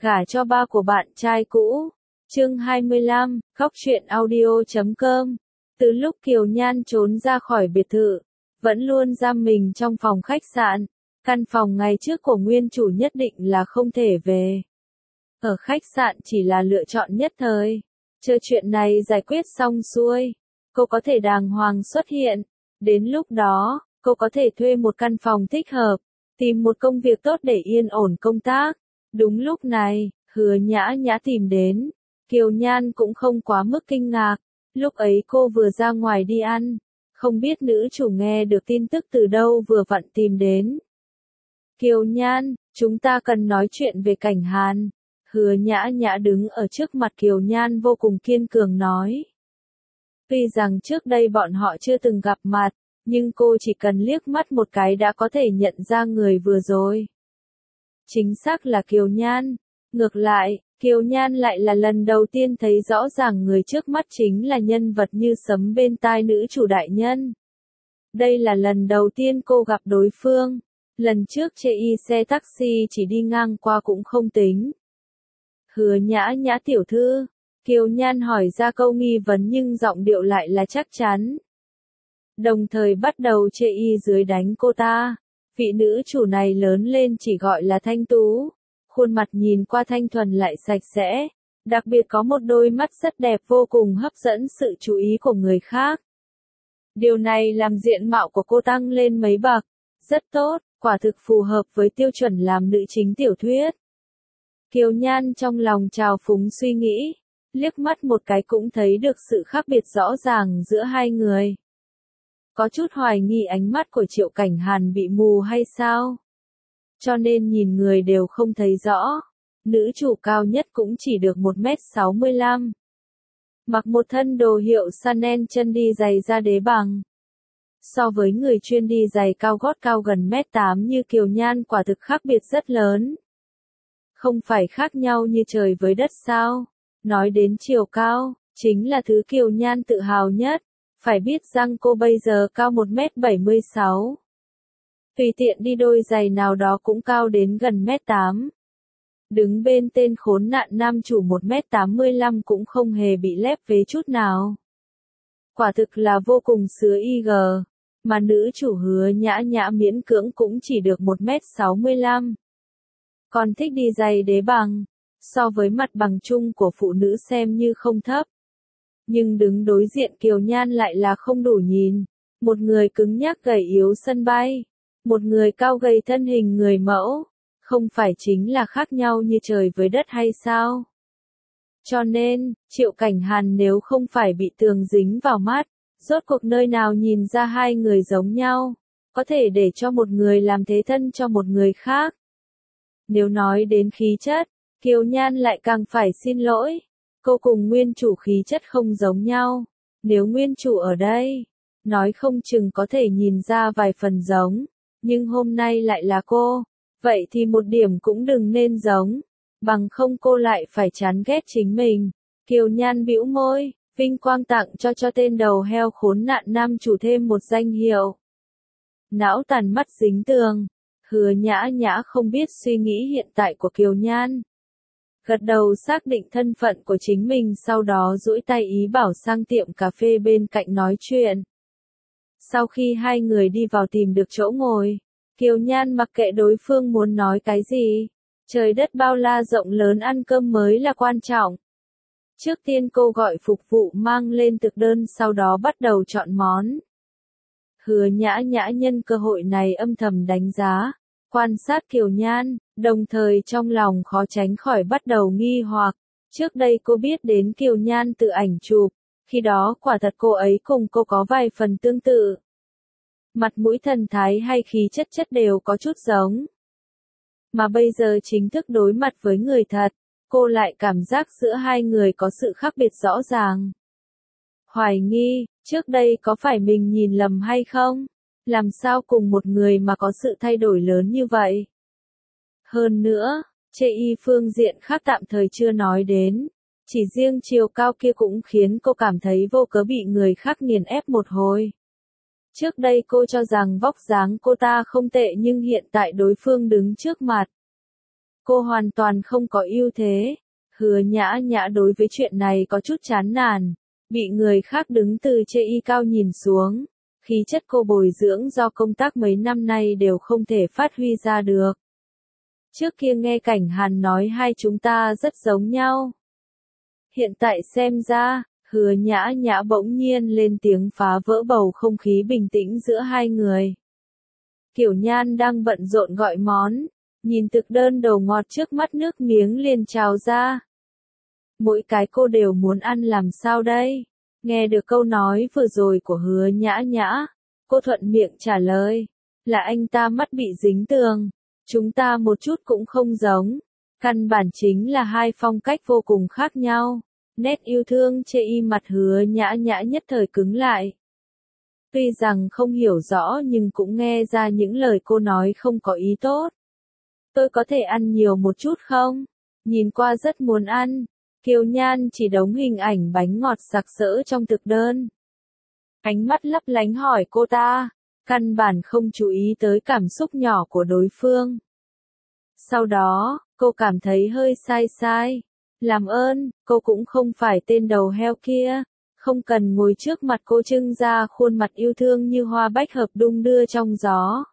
Gả cho ba của bạn trai cũ. Chương 25, khóc chuyện audio.com. Từ lúc Kiều Nhan trốn ra khỏi biệt thự, vẫn luôn giam mình trong phòng khách sạn. Căn phòng ngày trước của nguyên chủ nhất định là không thể về. Ở khách sạn chỉ là lựa chọn nhất thời. Chờ chuyện này giải quyết xong xuôi, cô có thể đàng hoàng xuất hiện. Đến lúc đó, cô có thể thuê một căn phòng thích hợp, tìm một công việc tốt để yên ổn công tác. Đúng lúc này, Hứa Nhã Nhã tìm đến. Kiều Nhan cũng không quá mức kinh ngạc. Lúc ấy cô vừa ra ngoài đi ăn, không biết nữ chủ nghe được tin tức từ đâu vừa vặn tìm đến. Kiều Nhan, chúng ta cần nói chuyện về Cảnh Hàn. Hứa Nhã Nhã đứng ở trước mặt Kiều Nhan vô cùng kiên cường nói. Tuy rằng trước đây bọn họ chưa từng gặp mặt, nhưng cô chỉ cần liếc mắt một cái đã có thể nhận ra người vừa rồi. Chính xác là Kiều Nhan. Ngược lại, Kiều Nhan lại là lần đầu tiên thấy rõ ràng người trước mắt chính là nhân vật như sấm bên tai nữ chủ đại nhân. Đây là lần đầu tiên cô gặp đối phương. Lần trước chê y xe taxi chỉ đi ngang qua cũng không tính. Hứa Nhã Nhã tiểu thư. Kiều Nhan hỏi ra câu nghi vấn nhưng giọng điệu lại là chắc chắn. Đồng thời bắt đầu chê y dưới đánh cô ta. Vị nữ chủ này lớn lên chỉ gọi là thanh tú. Khuôn mặt nhìn qua thanh thuần lại sạch sẽ. Đặc biệt có một đôi mắt rất đẹp vô cùng hấp dẫn sự chú ý của người khác. Điều này làm diện mạo của cô tăng lên mấy bậc. Rất tốt, quả thực phù hợp với tiêu chuẩn làm nữ chính tiểu thuyết. Kiều Nhan trong lòng trào phúng suy nghĩ. Liếc mắt một cái cũng thấy được sự khác biệt rõ ràng giữa hai người. Có chút hoài nghi ánh mắt của Triệu Cảnh Hàn bị mù hay sao? Cho nên nhìn người đều không thấy rõ. Nữ chủ cao nhất cũng chỉ được 1m65. Mặc một thân đồ hiệu Chanel, chân đi giày da đế bằng. So với người chuyên đi giày cao gót cao gần 1m8 như Kiều Nhan quả thực khác biệt rất lớn. Không phải khác nhau như trời với đất sao? Nói đến chiều cao, chính là thứ Kiều Nhan tự hào nhất. Phải biết rằng cô bây giờ cao 1m76. Tùy tiện đi đôi giày nào đó cũng cao đến gần 1m8. Đứng bên tên khốn nạn nam chủ 1m85 cũng không hề bị lép vế chút nào. Quả thực là vô cùng sứa IG, mà nữ chủ Hứa Nhã Nhã miễn cưỡng cũng chỉ được 1m65. Còn thích đi giày đế bằng, so với mặt bằng chung của phụ nữ xem như không thấp. Nhưng đứng đối diện Kiều Nhan lại là không đủ nhìn. Một người cứng nhắc gầy yếu sân bay. Một người cao gầy thân hình người mẫu. Không phải chính là khác nhau như trời với đất hay sao? Cho nên, Triệu Cảnh Hàn nếu không phải bị tường dính vào mắt, rốt cuộc nơi nào nhìn ra hai người giống nhau, có thể để cho một người làm thế thân cho một người khác. Nếu nói đến khí chất, Kiều Nhan lại càng phải xin lỗi. Cô cùng nguyên chủ khí chất không giống nhau. Nếu nguyên chủ ở đây, nói không chừng có thể nhìn ra vài phần giống. Nhưng hôm nay lại là cô. Vậy thì một điểm cũng đừng nên giống. Bằng không cô lại phải chán ghét chính mình. Kiều Nhan bĩu môi, vinh quang tặng cho tên đầu heo khốn nạn nam chủ thêm một danh hiệu. Não tàn mắt dính tường. Hứa Nhã Nhã không biết suy nghĩ hiện tại của Kiều Nhan. Gật đầu xác định thân phận của chính mình, sau đó duỗi tay ý bảo sang tiệm cà phê bên cạnh nói chuyện. Sau khi hai người đi vào tìm được chỗ ngồi, Kiều Nhan mặc kệ đối phương muốn nói cái gì. Trời đất bao la rộng lớn, ăn cơm mới là quan trọng. Trước tiên cô gọi phục vụ mang lên thực đơn, sau đó bắt đầu chọn món. Hứa Nhã Nhã nhân cơ hội này âm thầm đánh giá, quan sát Kiều Nhan, đồng thời trong lòng khó tránh khỏi bắt đầu nghi hoặc. Trước đây cô biết đến Kiều Nhan từ ảnh chụp, khi đó quả thật cô ấy cùng cô có vài phần tương tự. Mặt mũi thần thái hay khí chất đều có chút giống. Mà bây giờ chính thức đối mặt với người thật, cô lại cảm giác giữa hai người có sự khác biệt rõ ràng. Hoài nghi, trước đây có phải mình nhìn lầm hay không? Làm sao cùng một người mà có sự thay đổi lớn như vậy? Hơn nữa, chê y phương diện khác tạm thời chưa nói đến. Chỉ riêng chiều cao kia cũng khiến cô cảm thấy vô cớ bị người khác nghiền ép một hồi. Trước đây cô cho rằng vóc dáng cô ta không tệ, nhưng hiện tại đối phương đứng trước mặt. Cô hoàn toàn không có ưu thế. Hứa Nhã Nhã đối với chuyện này có chút chán nản, bị người khác đứng từ chê y cao nhìn xuống. Khí chất cô bồi dưỡng do công tác mấy năm nay đều không thể phát huy ra được. Trước kia nghe Cảnh Hàn nói hai chúng ta rất giống nhau. Hiện tại xem ra, Hứa Nhã Nhã bỗng nhiên lên tiếng phá vỡ bầu không khí bình tĩnh giữa hai người. Kiều Nhan đang bận rộn gọi món, nhìn thực đơn đồ ngọt trước mắt nước miếng liền trào ra. Mỗi cái cô đều muốn ăn làm sao đây? Nghe được câu nói vừa rồi của Hứa Nhã Nhã, cô thuận miệng trả lời, là anh ta mắt bị dính tường, chúng ta một chút cũng không giống, căn bản chính là hai phong cách vô cùng khác nhau. Nét yêu thương chê y mặt Hứa Nhã Nhã nhất thời cứng lại. Tuy rằng không hiểu rõ nhưng cũng nghe ra những lời cô nói không có ý tốt. Tôi có thể ăn nhiều một chút không? Nhìn qua rất muốn ăn. Kiều Nhan chỉ đống hình ảnh bánh ngọt sặc sỡ trong thực đơn. Ánh mắt lấp lánh hỏi cô ta, căn bản không chú ý tới cảm xúc nhỏ của đối phương. Sau đó, cô cảm thấy hơi sai sai. Làm ơn, cô cũng không phải tên đầu heo kia. Không cần ngồi trước mặt cô trưng ra khuôn mặt yêu thương như hoa bách hợp đung đưa trong gió.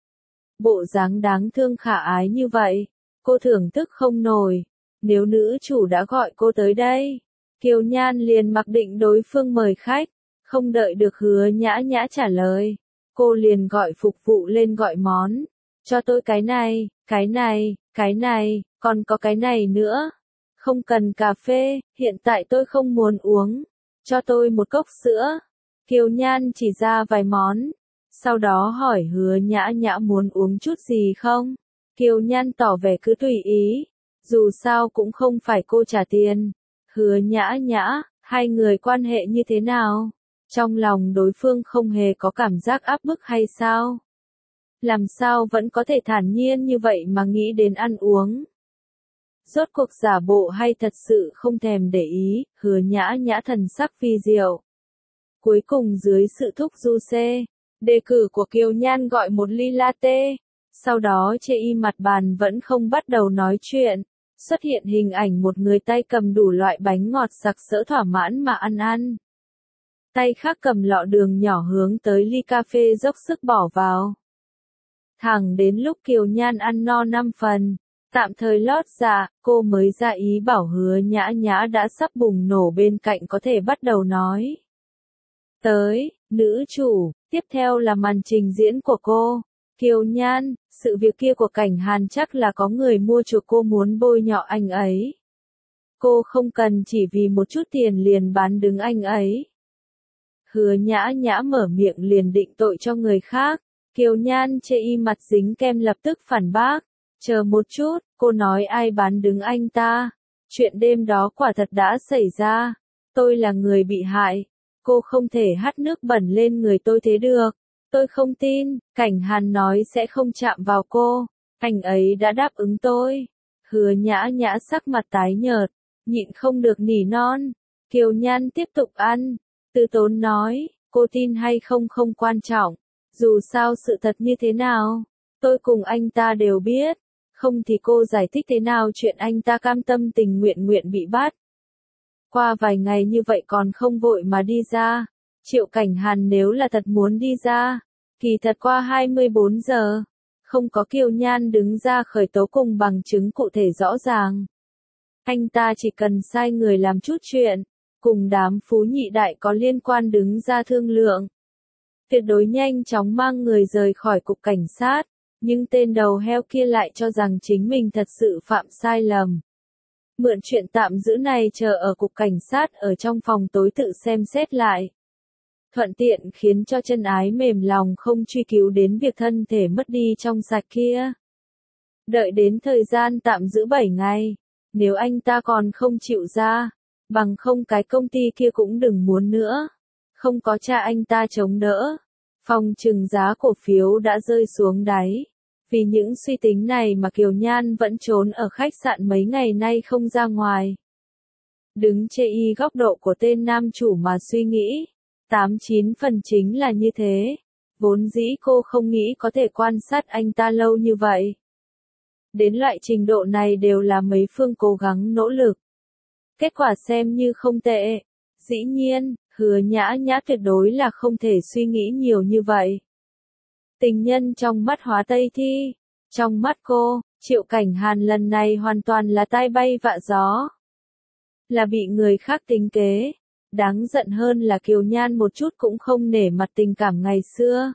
Bộ dáng đáng thương khả ái như vậy, cô thưởng thức không nổi. Nếu nữ chủ đã gọi cô tới đây, Kiều Nhan liền mặc định đối phương mời khách, không đợi được Hứa Nhã Nhã trả lời. Cô liền gọi phục vụ lên gọi món. Cho tôi cái này, cái này, cái này, còn có cái này nữa. Không cần cà phê, hiện tại tôi không muốn uống. Cho tôi một cốc sữa. Kiều Nhan chỉ ra vài món. Sau đó hỏi Hứa Nhã Nhã muốn uống chút gì không? Kiều Nhan tỏ vẻ cứ tùy ý. Dù sao cũng không phải cô trả tiền. Hứa Nhã Nhã, hai người quan hệ như thế nào? Trong lòng đối phương không hề có cảm giác áp bức hay sao? Làm sao vẫn có thể thản nhiên như vậy mà nghĩ đến ăn uống? Rốt cuộc giả bộ hay thật sự không thèm để ý, Hứa Nhã Nhã thần sắc phi diệu. Cuối cùng dưới sự thúc giục đề cử của Kiều Nhan gọi một ly latte. Sau đó chê y mặt bàn vẫn không bắt đầu nói chuyện. Xuất hiện hình ảnh một người tay cầm đủ loại bánh ngọt sặc sỡ thỏa mãn mà ăn. Tay khác cầm lọ đường nhỏ hướng tới ly cà phê dốc sức bỏ vào. Thẳng đến lúc Kiều Nhan ăn no 5 phần, tạm thời lót dạ, cô mới ra ý bảo Hứa Nhã Nhã đã sắp bùng nổ bên cạnh có thể bắt đầu nói. Tới, nữ chủ, tiếp theo là màn trình diễn của cô. Kiều Nhan, sự việc kia của Cảnh Hàn chắc là có người mua chuộc cô muốn bôi nhọ anh ấy. Cô không cần chỉ vì một chút tiền liền bán đứng anh ấy. Hứa Nhã Nhã mở miệng liền định tội cho người khác. Kiều Nhan chê y mặt dính kem lập tức phản bác. Chờ một chút, cô nói ai bán đứng anh ta. Chuyện đêm đó quả thật đã xảy ra. Tôi là người bị hại. Cô không thể hắt nước bẩn lên người tôi thế được. Tôi không tin, Cảnh Hàn nói sẽ không chạm vào cô. Anh ấy đã đáp ứng tôi. Hứa Nhã Nhã sắc mặt tái nhợt, nhịn không được nỉ non. Kiều Nhan tiếp tục ăn. Từ tốn nói, cô tin hay không không quan trọng. Dù sao sự thật như thế nào, tôi cùng anh ta đều biết. Không thì cô giải thích thế nào chuyện anh ta cam tâm tình nguyện bị bắt. Qua vài ngày như vậy còn không vội mà đi ra. Triệu Cảnh Hàn nếu là thật muốn đi ra, kỳ thật qua 24 giờ, không có Kiều Nhan đứng ra khởi tố cùng bằng chứng cụ thể rõ ràng. Anh ta chỉ cần sai người làm chút chuyện, cùng đám phú nhị đại có liên quan đứng ra thương lượng. Tuyệt đối nhanh chóng mang người rời khỏi cục cảnh sát, nhưng tên đầu heo kia lại cho rằng chính mình thật sự phạm sai lầm. Mượn chuyện tạm giữ này chờ ở cục cảnh sát ở trong phòng tối tự xem xét lại. Thuận tiện khiến cho chân ái mềm lòng không truy cứu đến việc thân thể mất đi trong sạch kia. Đợi đến thời gian tạm giữ 7 ngày, nếu anh ta còn không chịu ra, bằng không cái công ty kia cũng đừng muốn nữa. Không có cha anh ta chống đỡ, phòng trừng giá cổ phiếu đã rơi xuống đáy. Vì những suy tính này mà Kiều Nhan vẫn trốn ở khách sạn mấy ngày nay không ra ngoài. Đứng chê y góc độ của tên nam chủ mà suy nghĩ, 89 phần chính là như thế. Vốn dĩ cô không nghĩ có thể quan sát anh ta lâu như vậy. Đến loại trình độ này đều là mấy phương cố gắng nỗ lực. Kết quả xem như không tệ. Dĩ nhiên, Hứa Nhã Nhã tuyệt đối là không thể suy nghĩ nhiều như vậy. Tình nhân trong mắt Hóa Tây Thi. Trong mắt cô, Triệu Cảnh Hàn lần này hoàn toàn là tai bay vạ gió. Là bị người khác tính kế. Đáng giận hơn là Kiều Nhan một chút cũng không nể mặt tình cảm ngày xưa.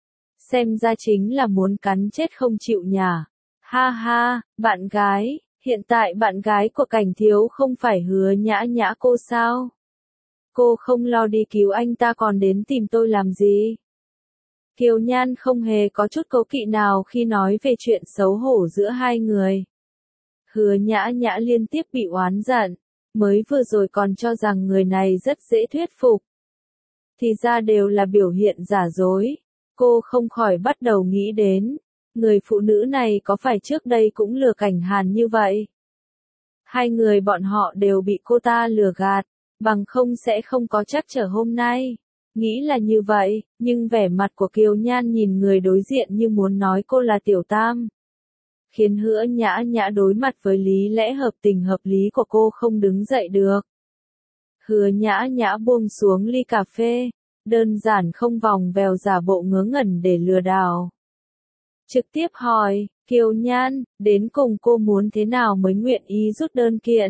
Xem ra chính là muốn cắn chết không chịu nhả. Ha ha, bạn gái, hiện tại bạn gái của Cảnh Thiếu không phải Hứa Nhã Nhã cô sao? Cô không lo đi cứu anh ta còn đến tìm tôi làm gì? Kiều Nhan không hề có chút cố kỵ nào khi nói về chuyện xấu hổ giữa hai người. Hứa Nhã Nhã liên tiếp bị oán giận, mới vừa rồi còn cho rằng người này rất dễ thuyết phục. Thì ra đều là biểu hiện giả dối, cô không khỏi bắt đầu nghĩ đến, người phụ nữ này có phải trước đây cũng lừa Cảnh Hàn như vậy? Hai người bọn họ đều bị cô ta lừa gạt, bằng không sẽ không có trắc trở hôm nay. Nghĩ là như vậy, nhưng vẻ mặt của Kiều Nhan nhìn người đối diện như muốn nói cô là tiểu tam. Khiến Hứa Nhã Nhã đối mặt với lý lẽ hợp tình hợp lý của cô không đứng dậy được. Hứa Nhã Nhã buông xuống ly cà phê, đơn giản không vòng vèo giả bộ ngớ ngẩn để lừa đảo. Trực tiếp hỏi, Kiều Nhan, đến cùng cô muốn thế nào mới nguyện ý rút đơn kiện?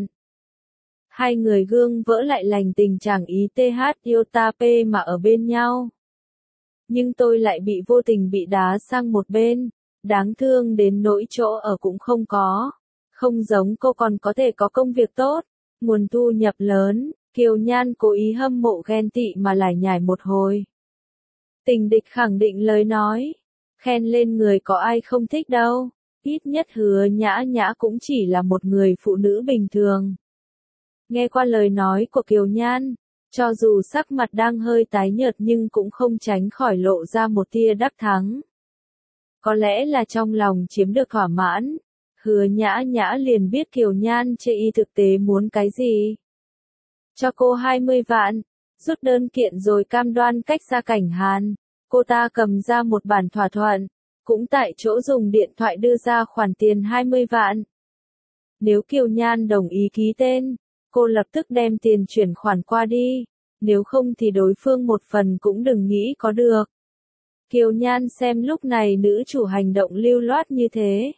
Hai người gương vỡ lại lành tình chẳng ý TH iota P mà ở bên nhau. Nhưng tôi lại bị vô tình bị đá sang một bên, đáng thương đến nỗi chỗ ở cũng không có. Không giống cô còn có thể có công việc tốt, nguồn thu nhập lớn, Kiều Nhan cố ý hâm mộ ghen tị mà lải nhải một hồi. Tình địch khẳng định lời nói, khen lên người có ai không thích đâu, ít nhất Hứa Nhã Nhã cũng chỉ là một người phụ nữ bình thường. Nghe qua lời nói của Kiều Nhan, cho dù sắc mặt đang hơi tái nhợt nhưng cũng không tránh khỏi lộ ra một tia đắc thắng. Có lẽ là trong lòng chiếm được thỏa mãn, Hứa Nhã Nhã liền biết Kiều Nhan chê y thực tế muốn cái gì. Cho cô 20 vạn, rút đơn kiện rồi cam đoan cách ra Cảnh Hàn, cô ta cầm ra một bản thỏa thuận, cũng tại chỗ dùng điện thoại đưa ra khoản tiền 20 vạn. Nếu Kiều Nhan đồng ý ký tên, cô lập tức đem tiền chuyển khoản qua đi, nếu không thì đối phương một phần cũng đừng nghĩ có được. Kiều Nhan xem lúc này nữ chủ hành động lưu loát như thế.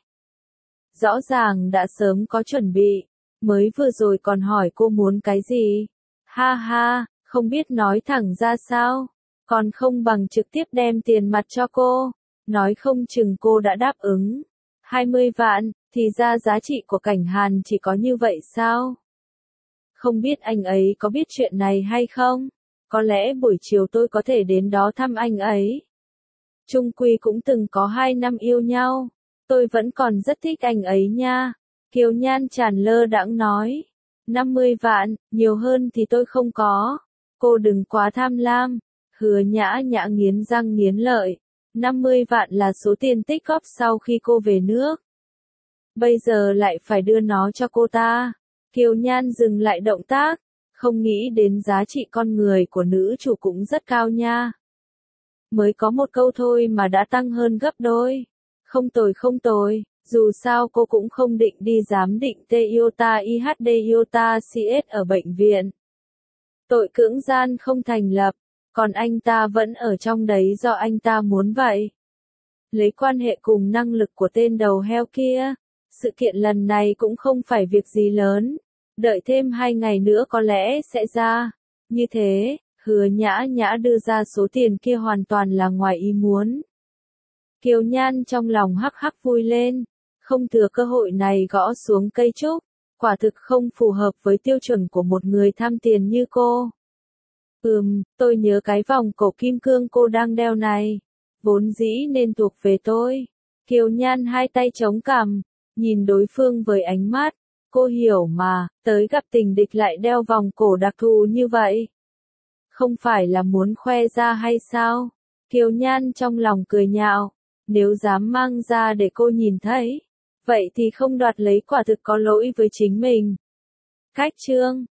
Rõ ràng đã sớm có chuẩn bị, mới vừa rồi còn hỏi cô muốn cái gì. Ha ha, không biết nói thẳng ra sao, còn không bằng trực tiếp đem tiền mặt cho cô, nói không chừng cô đã đáp ứng. 20 vạn, thì ra giá trị của Cảnh Hàn chỉ có như vậy sao? Không biết anh ấy có biết chuyện này hay không? Có lẽ buổi chiều tôi có thể đến đó thăm anh ấy. Chung quy cũng từng có 2 năm yêu nhau. Tôi vẫn còn rất thích anh ấy nha. Kiều Nhan tràn lơ đãng nói. 50 vạn, nhiều hơn thì tôi không có. Cô đừng quá tham lam. Hứa Nhã Nhã nghiến răng nghiến lợi. 50 vạn là số tiền tích góp sau khi cô về nước. Bây giờ lại phải đưa nó cho cô ta. Kiều Nhan dừng lại động tác. Không nghĩ đến giá trị con người của nữ chủ cũng rất cao nha. Mới có một câu thôi mà đã tăng hơn gấp đôi. Không tồi không tồi, dù sao cô cũng không định đi giám định T-iota IHD-iota CS ở bệnh viện. Tội cưỡng gian không thành lập, còn anh ta vẫn ở trong đấy do anh ta muốn vậy. Lấy quan hệ cùng năng lực của tên đầu heo kia, sự kiện lần này cũng không phải việc gì lớn. Đợi thêm 2 ngày nữa có lẽ sẽ ra. Như thế, Hứa Nhã Nhã đưa ra số tiền kia hoàn toàn là ngoài ý muốn. Kiều Nhan trong lòng hắc hắc vui lên, không thừa cơ hội này gõ xuống cây trúc, quả thực không phù hợp với tiêu chuẩn của một người tham tiền như cô. Tôi nhớ cái vòng cổ kim cương cô đang đeo này, vốn dĩ nên thuộc về tôi. Kiều Nhan hai tay chống cằm, nhìn đối phương với ánh mắt, cô hiểu mà, tới gặp tình địch lại đeo vòng cổ đặc thù như vậy. Không phải là muốn khoe ra hay sao? Kiều Nhan trong lòng cười nhạo, nếu dám mang ra để cô nhìn thấy, vậy thì không đoạt lấy quả thực có lỗi với chính mình. Cách chương